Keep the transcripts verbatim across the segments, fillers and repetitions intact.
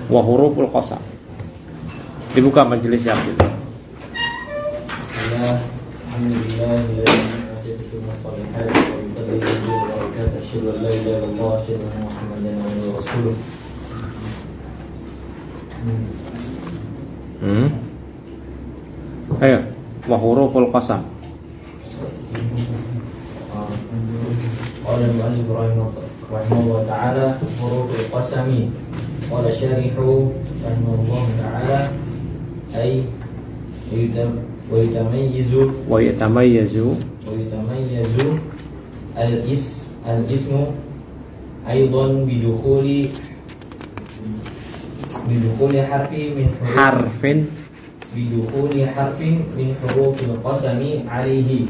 wa huruful qasam. Dibuka majelis yang itu. Hmm. Ayo, wa huruful qasam. Qala al-mu'allif rahimahullah ta'ala huruful qasami. Qala syarihu rahimahullah ta'ala ay wa yatamayyazu wa yatamayyazu wa yatamayyazu al-is al-ismu aidan bidukhuli bidukhuli harfi min huruf harfin bidukhuli harfin min hurufil qasami alaihi.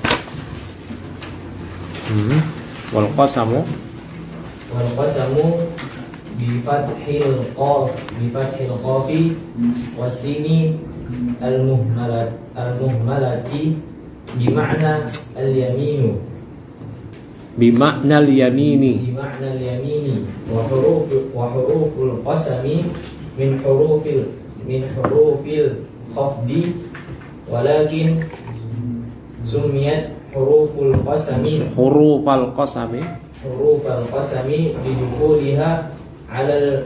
Hmm. Wal qasamu wal qasamu bi fathil qaf bi fathil qafi wasini al muhmalat al muhmalati bi ma'na al yaminu bi ma'na al yamini bi ma'na al yamini wa huruf wa huruful qasami min hurufil min hurufil khafdi walakin sumiyat huruful qasami hurufal qasami hurufal qasami bidukhuliha alal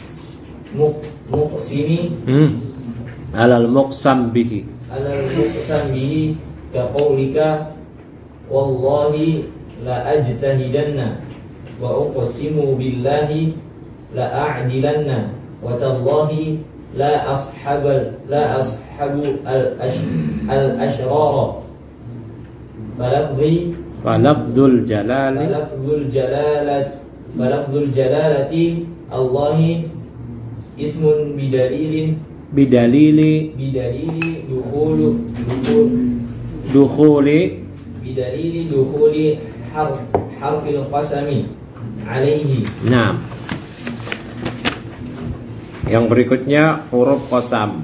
muqsimi hmm. alal muqsam bihi alal muqsam bihi ka qaulika wallahi la ajtahidanna wa uqsimu billahi la a'dilanna wa tallahi la ashabal la ashabu al ash al ashrara falafzi falafzul jalali falafzul jalalat falafzul jalalati Allahi ismun bidalilin bidalili bidalili dukhulu dukhul dukhuli bidalili dukhuli harf harfil qasami alaihi. Nah, yang berikutnya huruf qasam.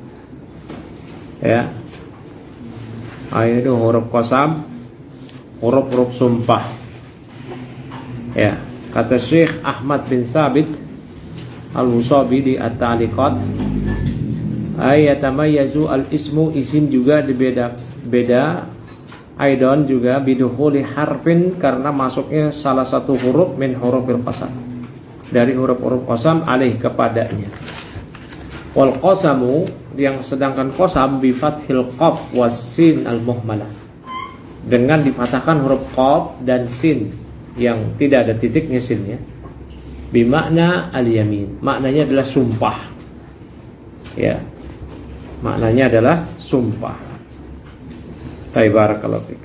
Ya. Ayo itu huruf qasam, huruf-huruf sumpah. Ya, kata Syekh Ahmad bin Sabit Al-Wusabi di At-Ta'liqat, ayatamayyazu al-ismu, isim juga dibeda beda aidan juga bidukhuli harfin, karena masuknya salah satu huruf min hurufil qasam, dari huruf-huruf qasam alaih kepadanya. Wal qasamu, yang sedangkan qasam bi fathil qaf was sin al muhmalah, dengan dipatahkan huruf qaf dan sin yang tidak ada titiknya sinnya, bi makna al yamin, maknanya adalah sumpah. Ya. Maknanya adalah sumpah. Barakallahu fik.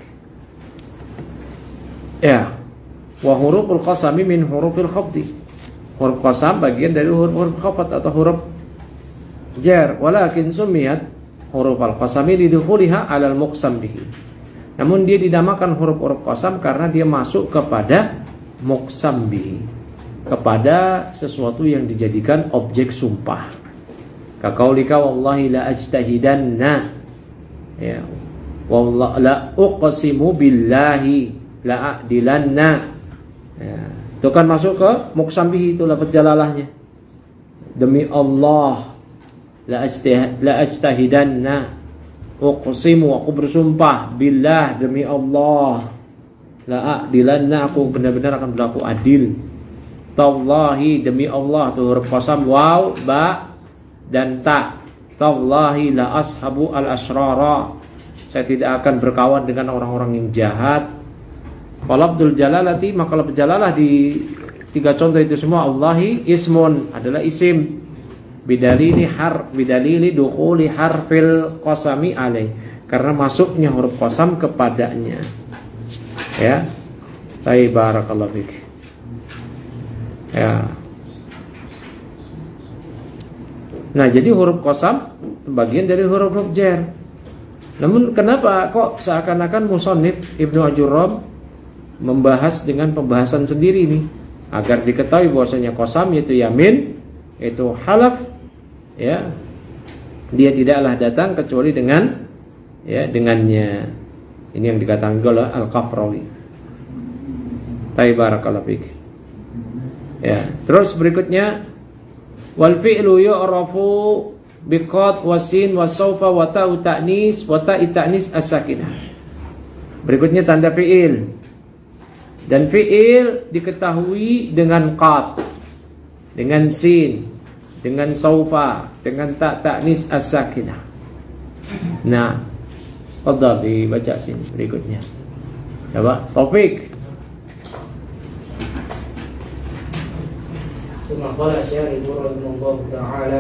Ya. Wa huruful qasami min hurufil khafdi. Huruf qasam bagian dari huruf-huruf khafat atau huruf jar, walakin sumiyat huruf al-qasami lidukhuliha 'alal muqsam bihi. Namun dia dinamakan huruf-huruf qasam karena dia masuk kepada muqsam bihi, kepada sesuatu yang dijadikan objek sumpah. Ka qaulika wallahi la ajtahidanna, ya, wallahi la uqsimu billahi la a'dilanna, ya, itu kan masuk ke muqsam bihi, itu lafaz jalalahnya. Demi Allah la ajtah la ajtahidanna, uqsimu, aku bersumpah, billah, demi Allah, la a'dilanna, aku benar-benar akan berlaku adil. Tallahi, demi Allah, itu huruf qasam, waw, ba dan ta. Tallahi la ashabu al asrara, saya tidak akan berkawan dengan orang-orang yang jahat. Falafdul jalalati, maka lafaz jalalah di tiga contoh itu semua Allahi ismun, adalah isim, bidalili har bidalili dukhuli harfil qasami alaih, karena masuknya huruf qasam kepadanya. Ya. Baik, barakallahu fik. Ya. Nah, jadi huruf qasam bagian dari huruf-huruf jar. Namun kenapa kok seakan-akan musannif Ibnu Ajurram membahas dengan pembahasan sendiri ini, agar diketahui bahwasanya qasam yaitu yamin, itu halaf, ya, dia tidaklah datang kecuali dengan, ya, dengannya. Ini yang dikatakan oleh Al-Qafrawi. Tayyib, barakallahu fik. Ya, terus berikutnya Wal fi'lu yu'rafu biqad wasin wasaufa wa ta'u ta'nis wa ta'i ta'nis as-sakinah. Berikutnya tanda fi'il. Dan fi'il diketahui dengan qad, dengan sin, dengan saufa, dengan ta' ta'nis as-sakinah. Nah, fadhal dibaca sini berikutnya. Coba Taufik. ثم قال الشارح رحمه الله تعالى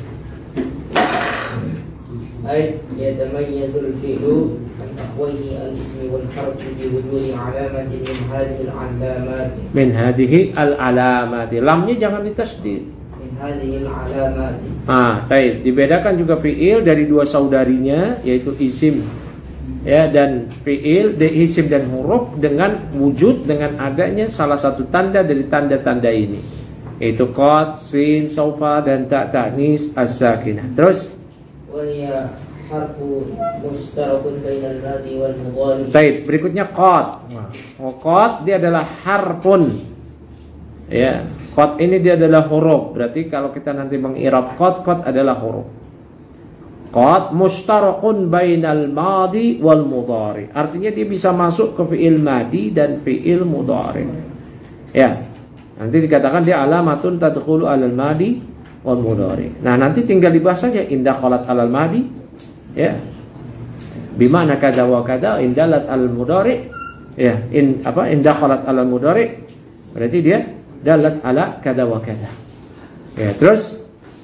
أي يتميز الفعل عن أخويه الاسم والحرف بوجود علامة من هذه العلامات من هذه العلامات. Lamnya jangan ditasydid. من هذه العلامات. Ah, baik. Dibedakan juga fi'il dari dua saudarinya, yaitu isim ya dan fi'il, isim dan huruf dengan wujud, dengan adanya salah satu tanda dari tanda-tanda ini, yaitu qad, sin, saufa dan ta' ta'nis as-sakinah. Terus وهي حرف مشترك بين الماضي والمضارع. Baik, berikutnya qad. Oh, qad dia adalah harfun. Ya, qad ini dia adalah huruf. Berarti kalau kita nanti mengirab qad, qad adalah huruf. Qad mushtarakun bainal madi wal mudhari. Artinya dia bisa masuk ke fi'il madi dan fi'il mudhari. Ya. Nanti dikatakan dia alamatun tadkhulu alal madi wal mudhari. Nah, nanti tinggal dibahas saja indah qalat alal madi, ya. Bimana kada wa kada indalat alal mudhari, ya. In apa indah qalat alal mudhari berarti dia dalat ala kada wa kada. Ya, terus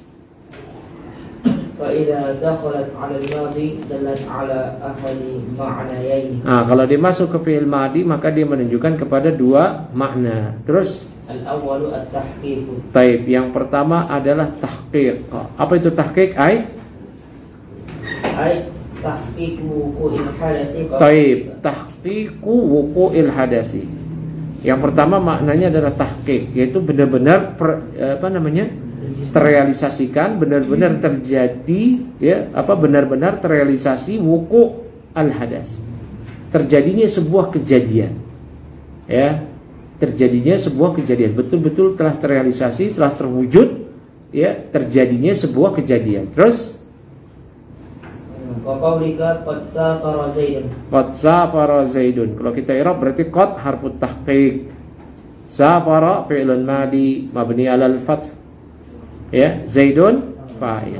fa idza dakhalat ala al-madi dalat ala ahadi ma'nayayn. Ah, kalau dia masuk ke fi'il madi maka dia menunjukkan kepada dua makna. Terus al-awwalu at-tahqiq. Taib, yang pertama adalah tahqiq. Apa itu tahqiq? Ai Ai tahqiqu wuqu'il hadasi. Taib, tahqiqu wuqu'il hadasi. Yang pertama maknanya adalah tahqiq, yaitu benar-benar per, apa namanya? terrealisasikan, benar-benar terjadi, ya, apa benar-benar terrealisasi wuqu' al-hadas. Terjadinya sebuah kejadian. Ya. Terjadinya sebuah kejadian, betul-betul telah terrealisasi, telah terwujud, ya, terjadinya sebuah kejadian. Terus qaulika qad safara zaidun. Qad safara zaidun. Kalau kita i'rab berarti qad harfut tahqiq. Safara fi'lun madi mabni 'alal fath. Ya, zaidun fa'il.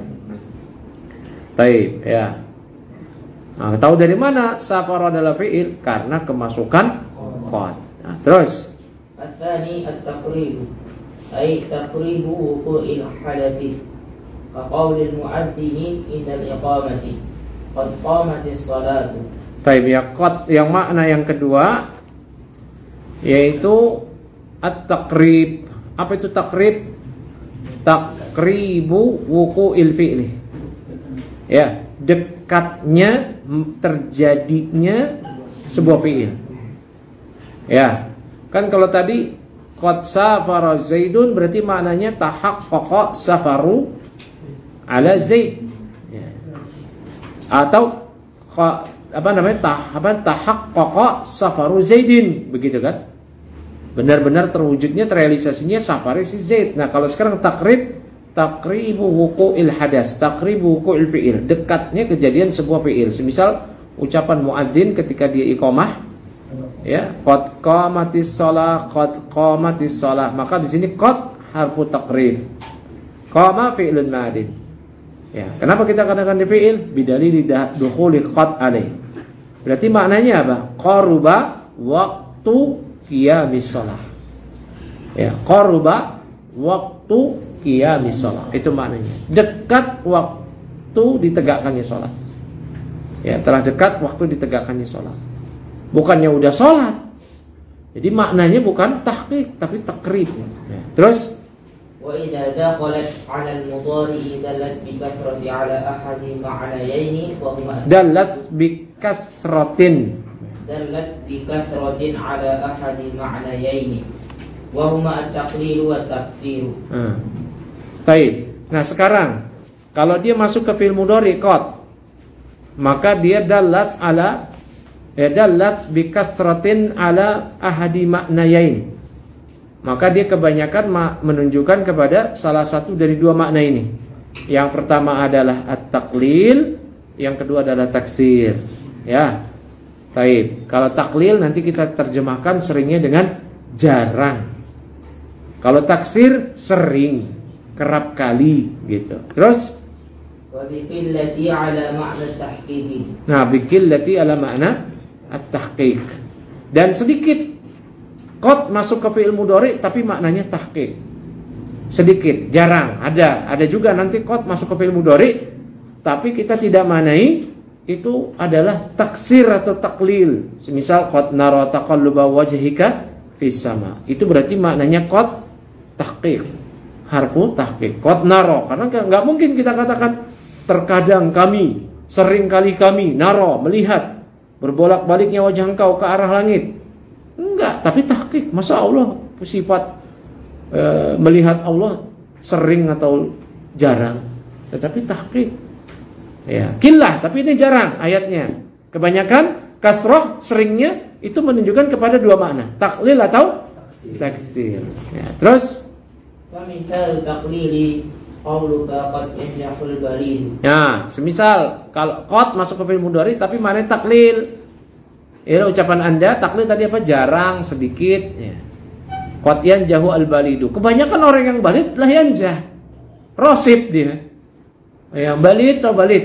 Baik, ya. Nah, tahu dari mana safara adalah fi'il? Karena kemasukan qad. Nah, terus الثاني التقريب أي تقريب وقوع الحدث كقول المؤذن عند الإقامة قد قامت الصلاة. Baik, ya, qad yang makna yang kedua yaitu at-taqrib. Apa itu taqrib? Taqribu wuqu'il fi'li. Ya, dekatnya terjadinya sebuah fi'il. Ya. Kan kalau tadi qad safara zaidun berarti maknanya tahaqqaqa safaru ala zaid. Ya. Atau apa namanya? Tah apa tahaqqaqa safaru zaidin, begitu kan? Benar-benar terwujudnya, terrealisasinya safari si Zaid. Nah, kalau sekarang takrib, takribu wuqu'il hadas, takribu wuqu'il fi'il, dekatnya kejadian sebuah fi'il. Semisal ucapan muadzin ketika dia iqamah, ya, qad qamatis shalah, qad qamatis shalah. Maka di sini qad harfu takrib. Qama fi'lun madin. Ya, kenapa kita katakan di fi'il? Bidalil dukhuli qad alaih. Berarti maknanya apa? Qaruba waqtu qiyamis shalah. Ya, qaruba waktu qiyamis shalah. Itu maknanya. Dekat waktu ditegakkannya salat. Ya, telah dekat waktu ditegakkannya salat. Bukannya udah salat. Jadi maknanya bukan tahqiq tapi takrib. Ya. Terus wa idza dakhalat 'ala al-mudhari dalat bi kasrati 'ala ahadi ma'nayaini wa huma dalat bi kasratin dalat bi kasratin 'ala ahadi ma'nayaini wa huma at-taqlil wa at-tafsir. Hmm. Baik. Nah, sekarang kalau dia masuk ke fi'il mudhari qad, maka dia dalat ala ya dalat bi kasratin 'ala ahadi ma'nayain. maka dia kebanyakan menunjukkan kepada salah satu dari dua makna ini. Yang pertama adalah at-taqlil, yang kedua adalah taksir. Ya. Baik. Kalau taklil nanti kita terjemahkan seringnya dengan jarang. Kalau taksir sering, kerap kali gitu. Terus wa biqillati ala ma'na at-tahqiq. Nah, biqillati ala ma'na at-tahqiq. Dan sedikit qad masuk ke fi'il mudhari tapi maknanya tahqiq. Sedikit, jarang, ada. Ada juga nanti qad masuk ke fi'il mudhari tapi kita tidak maknai itu adalah taksir atau taklil. Semisal qad nara taqalluba wajhika fis sama. Itu berarti maknanya qad tahqiq. Harfu tahqiq. Qad nara, karena enggak mungkin kita katakan terkadang kami, sering kali kami nara, melihat berbolak-baliknya wajah engkau ke arah langit. Enggak, tapi tahqiq. Masa Allah sifat e, melihat Allah sering atau jarang? Tetapi tahqiq. Ya, killah, tapi ini jarang ayatnya. Kebanyakan kasroh seringnya itu menunjukkan kepada dua makna, taklil atau taksir. Ya, terus wa mithal taqlili qauluka qad yanjahul balid. Ya, semisal kalau qad masuk ke fi'il mudhari tapi maknanya taklil. Ya, ucapan Anda taklil tadi apa? Jarang, sedikit, ya. Qad yanjahu al-balidu. Kebanyakan orang yang balid lah yanjah. Rosib dia. Yang balid atau balid?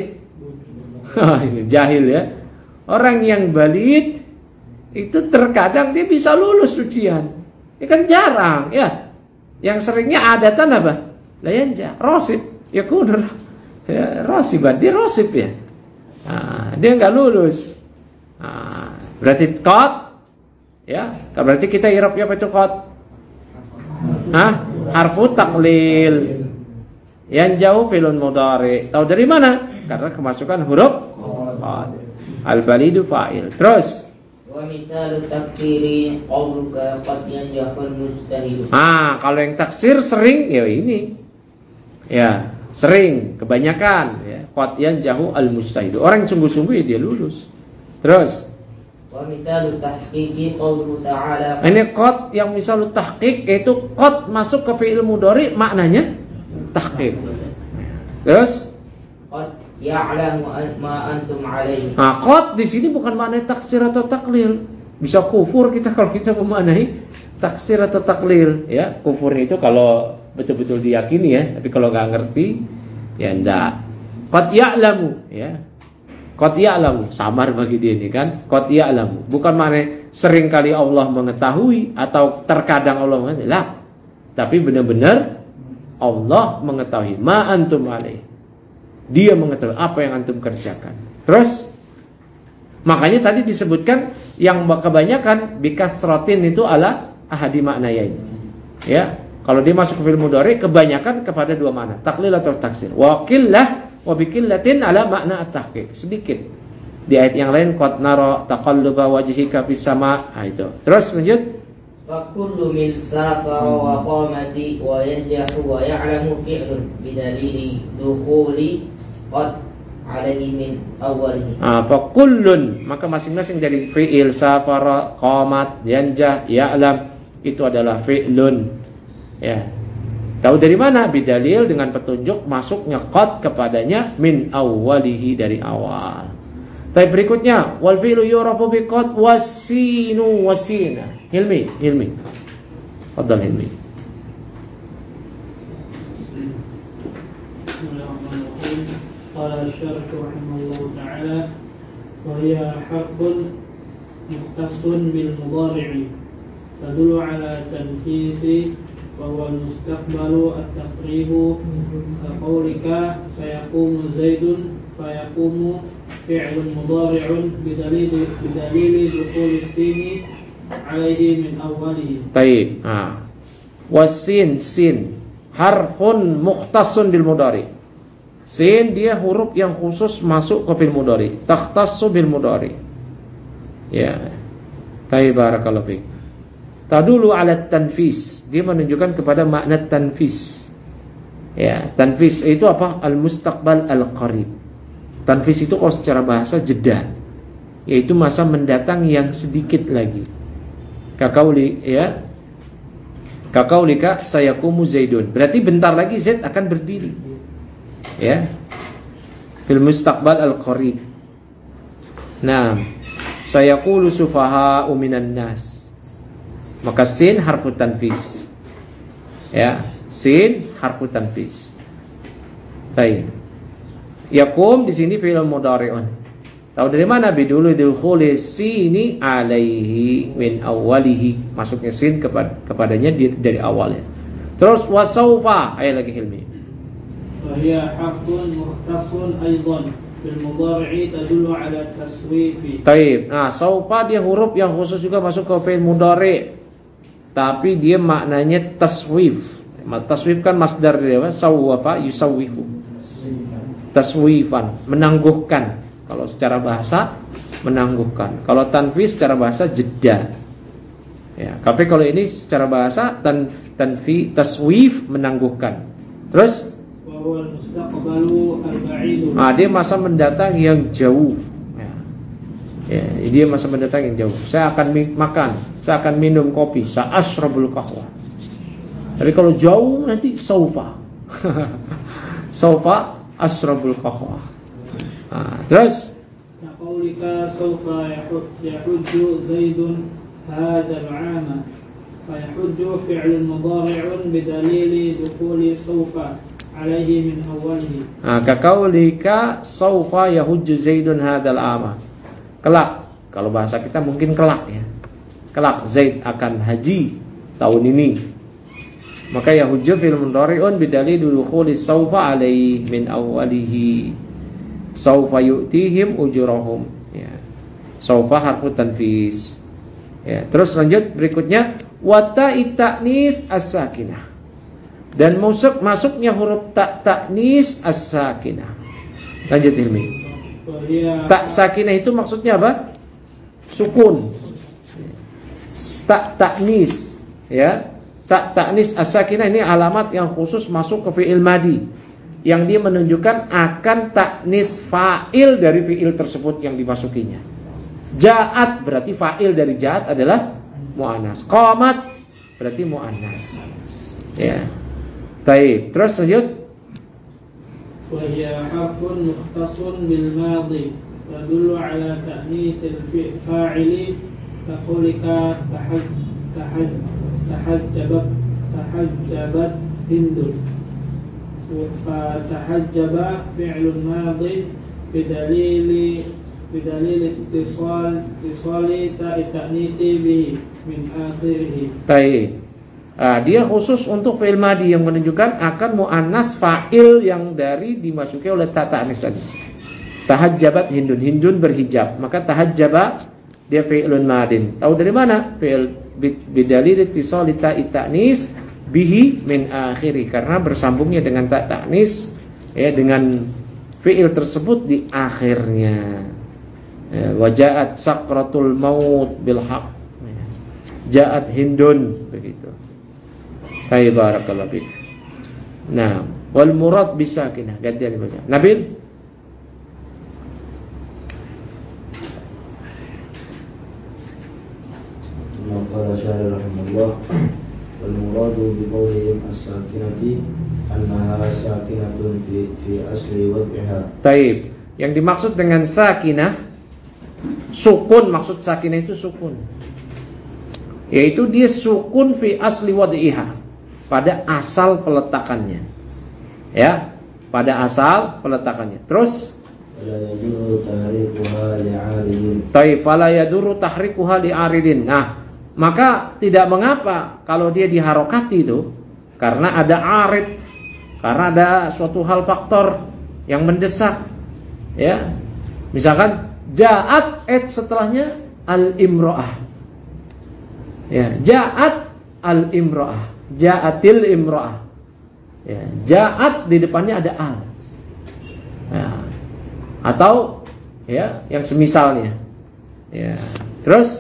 Jahil ya. Orang yang balid itu terkadang dia bisa lulus ujian. Ini kan jarang, ya. Yang seringnya adatan apa? La yanjah, rosib. Ya kudur. Ya, rosiban, dia rosib ya. Nah, dia enggak lulus. Nah, berarti qad ya, berarti kita i'rabnya apa itu qad? Hah? Harfu taqlil. Yang jauh fi'lun mudhari. Tahu dari mana? Karena kemasukan huruf qad. Al-balidu fa'il. Terus wa mithalu taksiri qauluka qad yanjahul mujtahid. Ah, kalau yang taksir sering ya ini. Ya, sering, kebanyakan ya. Qad yanjahu al-mujtahid. Orang yang sungguh-sungguh ya dia lulus. Terus wa mithalu tahqiqi qauluhu ta'ala. Ini qad yang misal tahqiq yaitu qad masuk ke fi'il mudhari maknanya tahqiq. Terus qad ya'lamu ma antum alaihi. Nah, qad di sini bukan maknanya taksir atau taklil. Bisa kufur kita kalau kita memaknai taksir atau taklil ya. Kufurnya itu kalau betul-betul diyakini ya, tapi kalau enggak ngerti ya enggak. Qad ya'lamu ya. Qad ya'lamu, samar bagi dia ini kan. Qad ya'lamu, bukan maknanya sering kali Allah mengetahui atau terkadang Allah mengetahui. Lah, tapi benar-benar Allah mengetahui ma antum alaih. Dia mengetahui apa yang antum kerjakan. Terus makanya tadi disebutkan yang kebanyakan bikasratin itu ala ahadi maknayain. Ya, kalau dia masuk ke fi'il mudhari kebanyakan kepada dua makna, taklil atau taksir. Wa qillah wa biqillatin ala makna at-tahqiq. Sedikit. Di ayat yang lain qad nara taqalluba wajhika fis sama'. Nah, itu. Terus lanjut. Wa kullu min safara wa qamati wa yanjahu wa ya'lamu fi'lun bidalili dukhuli qad alaihi min awwalihi. Ah, fa kullun, maka masing-masing dari fi'il safara, qamat, yanjah, ya'lam itu adalah fi'lun. Ya. Tahu dari mana? Bidalil dengan petunjuk masuknya qad kepadanya min awwalihi dari awal. Tapi berikutnya wal fi'lu yurafu bi qad wasinu wasina. Hilmi, Hilmi. Fadhal Hilmi. Qala asy-syarih rahimahullahu ta'ala wa hiya haqqun mukhtassun bil mudhari'i tadullu ala tanfisi bahwa mustaqbalu at-taqribu kaqaulika fayaqumu zaidun fayaqumu fi'lun mudhari'un bidalili bidalili dukhul as-sini alaihi min awwalihi. Baik. Ah. Wasin sin harfun mukhtassun bil mudhari. Sin dia huruf yang khusus masuk ke fi'il mudhari. Takhtassu bil mudhari. Ya. Baik, barakallahu fiik. Tadulu ala tanfis, dia menunjukkan kepada makna tanfis. Ya, tanfis itu apa? Al-mustaqbal al-qarib. Tanfis itu kalau secara bahasa jeda, yaitu masa mendatang yang sedikit lagi. Kaqauli ya. Kaqaulika sayaqumu Zaidun. Berarti bentar lagi Zaid akan berdiri. Ya. Fil mustaqbal al-qarib. Nah, sayaqulu sufaha'u minan nas. Maka sin harfu tanfis. Ya, sin harfu tanfis. Baik. Yaqum di sini fi'il mudhari'un. Tahu dari mana? Bidulu dukhuli sini alaihi min awwalihi. Masuknya sin kepada kepadanya dari awalnya. Terus wasaufa, ayat lagi Hilmi. Wa hiya haqqun mukhtasun aidan bil mudhari'i tadullu ala taswifi. Baik. Nah, saufa dia huruf yang khusus juga masuk ke fi'il mudhari'. Tapi dia maknanya taswif. Taswif kan masdar dia apa? Sawwafa yusawwifu. Taswifan, menangguhkan. Kalau secara bahasa menangguhkan. Kalau tanfis secara bahasa jeda. Ya, tapi kalau ini secara bahasa tan tanfi taswif menangguhkan. Terus ah, dia masa mendatang yang jauh. Ya. Ya, dia masa mendatang yang jauh. Saya akan makan, saya akan minum kopi, saya asrabul qahwa. Tapi kalau jauh nanti saufa. Saufa asrabul qahwa. Nah, terus Qaulika sawfa yahujju Zaidun hadzal 'ama fa yahujju fi'lun mudhari'un bidalili dukhuli sawfa 'alaihi min awwalihi. Nah, ka qaulika sawfa yahujju Zaidun hadzal 'ama. Kelak, kalau bahasa kita mungkin kelak ya. Kelak Zaid akan haji tahun ini. Maka yahujju fi'lun mudhari'un bidalili dukhuli sawfa 'alaihi min awwalihi. Saufa yu'tihim ujurahum. Ya. Saufa harfu tanfis. Ya. Terus lanjut berikutnya wata ta'nis as-sakinah. Dan masuk masuknya huruf ta ta'nis as-sakinah. Lanjut Hilmi. Ta sakinah itu maksudnya apa? Sukun. Ta ta'nis, ya. Ta ta'nis as-sakinah ini alamat yang khusus masuk ke fi'il madi, yang dia menunjukkan akan taknis fa'il dari fi'il tersebut yang dimasukinya. Ja'at berarti fa'il dari ja'at adalah mu'annas. Qamat berarti mu'annas. Ya. Baik, terus lanjut. Wa hiya harfun mukhtasun bil madhi yadullu ala ta'nitsil fa'ili kaqulika tahaj tahaj tahajjabat tahajjabat hindun. فتحجب فعل ماض بدليل بدليل اتصال اتصال تاء التأنيث به من آخره. Baik. Nah, dia khusus untuk fi'il madi yang menunjukkan akan muannas fa'il yang dari dimasuki oleh ta ta'nis tadi. Tahajjabat hindun, hindun berhijab. Maka tahajjaba dia fi'ilun madin. Tahu dari mana? Fi'il bidalil ittisali ta ta'nis bihi min akhiri, karena bersambungnya dengan ta ta'nis ya, dengan fi'il tersebut di akhirnya. Ya, waja'at sakratul maut bil haq. Ya. Ja'at hindun begitu. Baik, barakallahu fik. Nah, wal murad bisakinah. Gantian dibaca. Nabil. Qala syarih rahimahullah. Al-muradu biqaulihim as-sakinati annaha sakinatun fi fi asli wad'iha. Taib. Yang dimaksud dengan sakinah sukun, maksud sakinah itu sukun. Yaitu dia sukun fi asli wad'iha, pada asal peletakannya. Ya, pada asal peletakannya. Terus fala yadurru tahrikuha li'aridin. Taib, fala yadurru tahrikuha li'aridin. Nah, maka tidak mengapa kalau dia diharokati itu, karena ada arid, karena ada suatu hal faktor yang mendesak. Ya, misalkan ja'at et setelahnya al-imro'ah. Ya, ja'at al-imro'ah, ja'atil imro'ah. Ya, ja'at di depannya ada al. Ya. Atau ya yang semisalnya. Ya, terus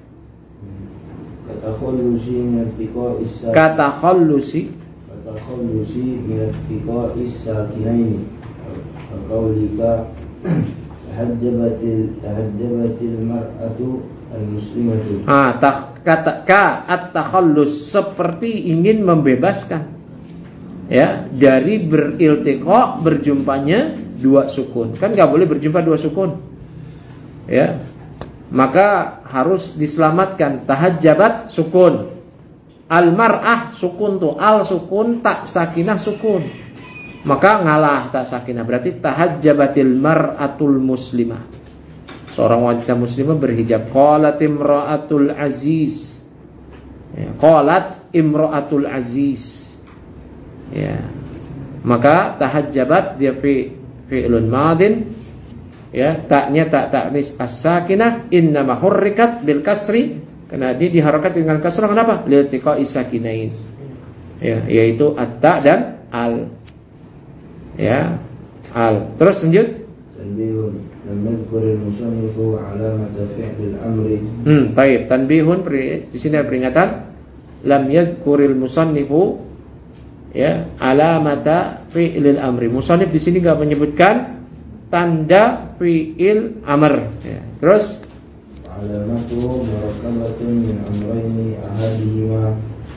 Katakhallusi min ittiqa'is sakin. Katakhallusi Katakhallusi min ittiqa'is sakinaini. Qaulika tahajjabatil tahajjabatil mar'atu al-muslimatu. Ah, kata ka at-takhallus, seperti ingin membebaskan, ya, dari beriltiqa, berjumpanya dua sukun. Kan enggak boleh berjumpa dua sukun, ya, maka harus diselamatkan. Tahajjabat sukun, al-mar'ah sukun tuh, al sukun, tak sakinah sukun, maka ngalah tak sakinah, berarti tahajjabatil mar'atul muslimah, seorang wanita muslimah berhijab. Qalat imra'atul aziz, ya, qalat imra'atul aziz, ya, maka tahajjabat dia fi fi'lun madin, ya, taknya tak taknis as-sakinah, innama hurrikat bil kasri, karena dia diharokat dengan kasrah. Kenapa? Liltiqa'i sakinain, ya, yaitu at-ta dan al, ya, al. Terus lanjut. Tanbihun lam yadhkuril musannifu alamata fi'lil amri. Hmm, baik. Tanbihun, di sini ada peringatan. Lam yadhkuril musannifu, ya, alamata fi'lil amri. Musannif di sini enggak menyebutkan tanda fi'il amr, ya. Terus alamatu murakkabatun min amrayni ahadihima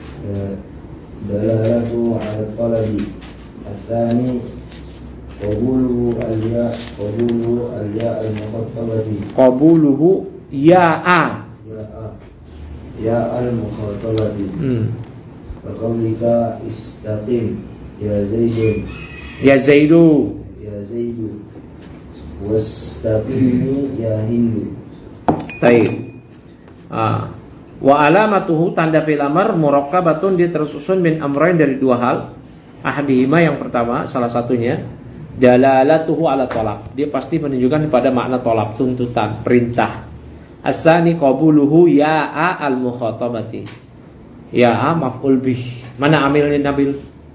dalalatu 'ala talabi, ats-tsani qabuluhu al-ya qabuluhu al-ya al-mukhatabati qabuluhu ya'a ya'a ya al-mukhatabati. hmm. Wa qawlika istaqim ya zaidun ya zaidu ya zaidu wastaqimi ya hindu. Baik. Ah. Wa alamatuhu, tanda fi'il amr, murakkabatun, dia tersusun min amrain, dari dua hal. Ahadihima, yang pertama, salah satunya, dalalatuhu ala tolak, dia pasti menunjukkan kepada makna tolak, tuntutan, perintah. As-tsani qabuluhu ya'a al-mukhatabati, ya'a maf'ul bih. Mana amilnya nabil?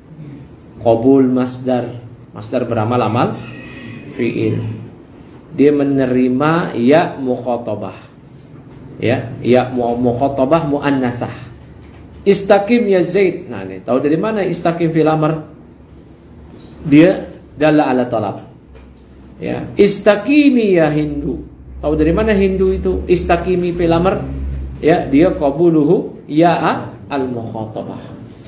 Qabul masdar, masdar beramal amal fi'il. Dia menerima ya mukhatabah, ya, ya mukhatabah muannasah. Istaqim ya Zaid. Nah, ini tahu dari mana istaqim fil amr? Dia dalla ala talab, ya. Istaqimi ya Hindu. Tahu dari mana Hindu itu? Istaqimi fil amr, ya, dia qabuluhu ya al mukhatabah.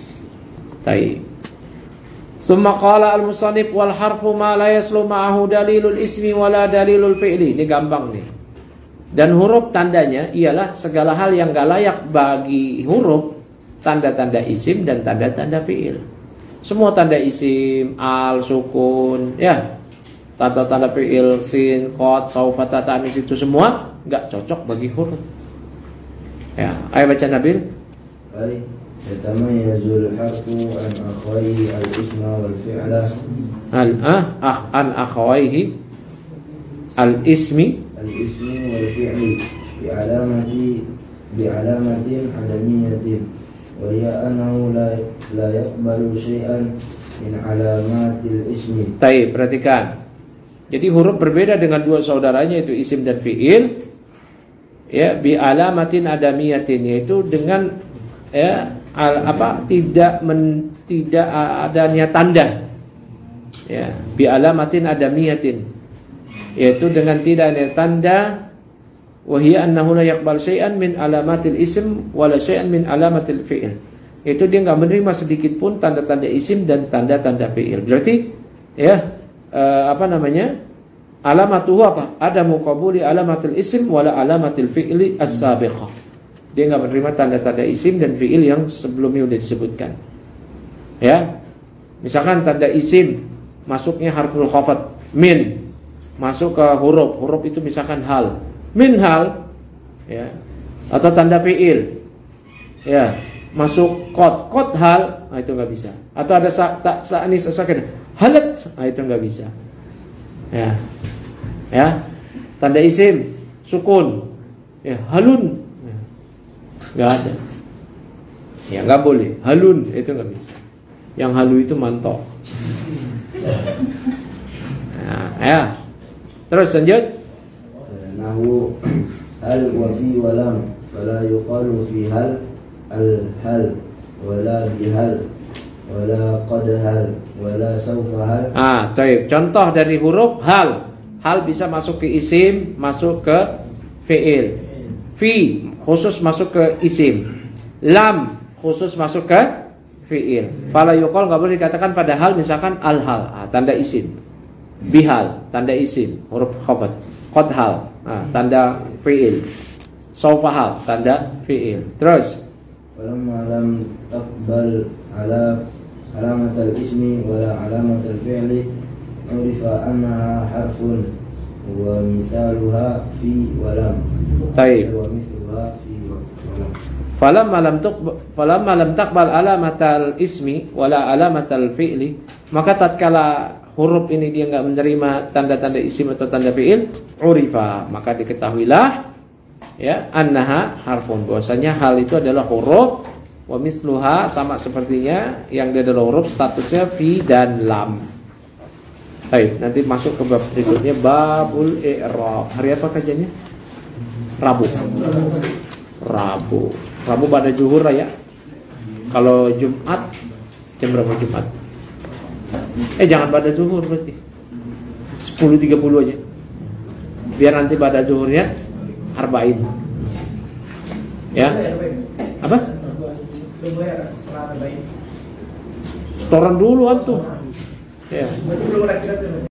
Baik. Summa qala al-musannif wal harfu ma la yaslu ma'ahu dalilul ismi wala dalilul fi'li. Ini gampang nih. Dan huruf tandanya ialah segala hal yang gak layak bagi huruf, tanda-tanda isim dan tanda-tanda fi'il. Semua tanda isim, al, sukun, ya, tanda-tanda fi'il, sin, qad, saufa, ta'anis, itu semua gak cocok bagi huruf. Ya, ayo baca Nabil. Baik. Yatamayazul harfu an akhwaihi al-isma wal fi'la. An ah, ah an akhwaihi al-ismi al-ismi wal fi'li bi alamati bi alamatin adamiyatin wa hiya annahu la la yaqbalu syai'an min alamatil ismi. Baik, perhatikan. Jadi huruf berbeda dengan dua saudaranya, itu isim dan fi'il, ya, bi alamatin adamiyatin, yaitu dengan, ya, al, apa tidak men, tidak adanya tanda, ya, bi alamatin adamiyatin, yaitu dengan tidak adanya tanda. Wa hiya annahu la yaqbal syai'an min alamatil ism wala syai'an min alamatil fi'il. Itu dia enggak menerima sedikit pun tanda-tanda isim dan tanda-tanda fi'il. Berarti, ya, eh, apa namanya? Alamatuhu apa? Ada muqabuli alamatil ism wala alamatil fi'li as-sabiqah. Dia enggak menerima tanda-tanda isim dan fi'il yang sebelumnya sudah disebutkan. Ya. Misalkan tanda isim masuknya harful khafat, min, masuk ke huruf, huruf itu misalkan hal, min hal, ya, atau tanda fi'il, ya, masuk qad, qad hal, nah itu enggak bisa. Atau ada sa, tak sa'nis sakin, halat, nah itu enggak bisa. Ya. Ya. Tanda isim sukun, ya, halun, nggak ada, ya, nggak boleh. Halun itu nggak bisa. Yang halu itu mantok. Nah, ya. Terus lanjut. Nahu hal wa fi wa lam fala yuqalu fi hal al hal wala bi hal wala qad hal wala sawfa hal. Ah, baik. Contoh dari huruf hal. Hal bisa masuk ke isim, masuk ke fi'il. Fi khusus masuk ke isim. Lam khusus masuk ke fi'il. Fala yuqal, enggak boleh dikatakan pada hal misalkan al-hal, ah, tanda isim. Bihal, tanda isim, huruf khafat. Qad hal, ah, tanda fi'il. Saufa hal, tanda fi'il. Terus walamma lam taqbal ala alamat al-ismi wala alamat al-fi'li urifa annaha harfun wa mithaluha fi walam. Baik. Wa mithluha fi walam. Falamma lam tuqbal falamma lam taqbal alamatal ismi wala alamatal fi'li, maka tatkala huruf ini dia enggak menerima tanda-tanda isim atau tanda fi'il, urifa, maka diketahuilah ya annaha harfun, bahwasanya hal itu adalah huruf, wa misluha, sama sepertinya yang dia adalah huruf statusnya fi dan lam. Baik, nanti masuk ke bab berikutnya, babul i'rab. Hari apa kajiannya? Rabu. Rabu. Rabu pada zuhur ya. Kalau Jumat jam berapa Jumat? Eh jangan pada zuhur berarti. sepuluh tiga puluh aja. Biar nanti pada zuhurnya arba'in. Ya. Apa? Setoran dulu antum. Ya.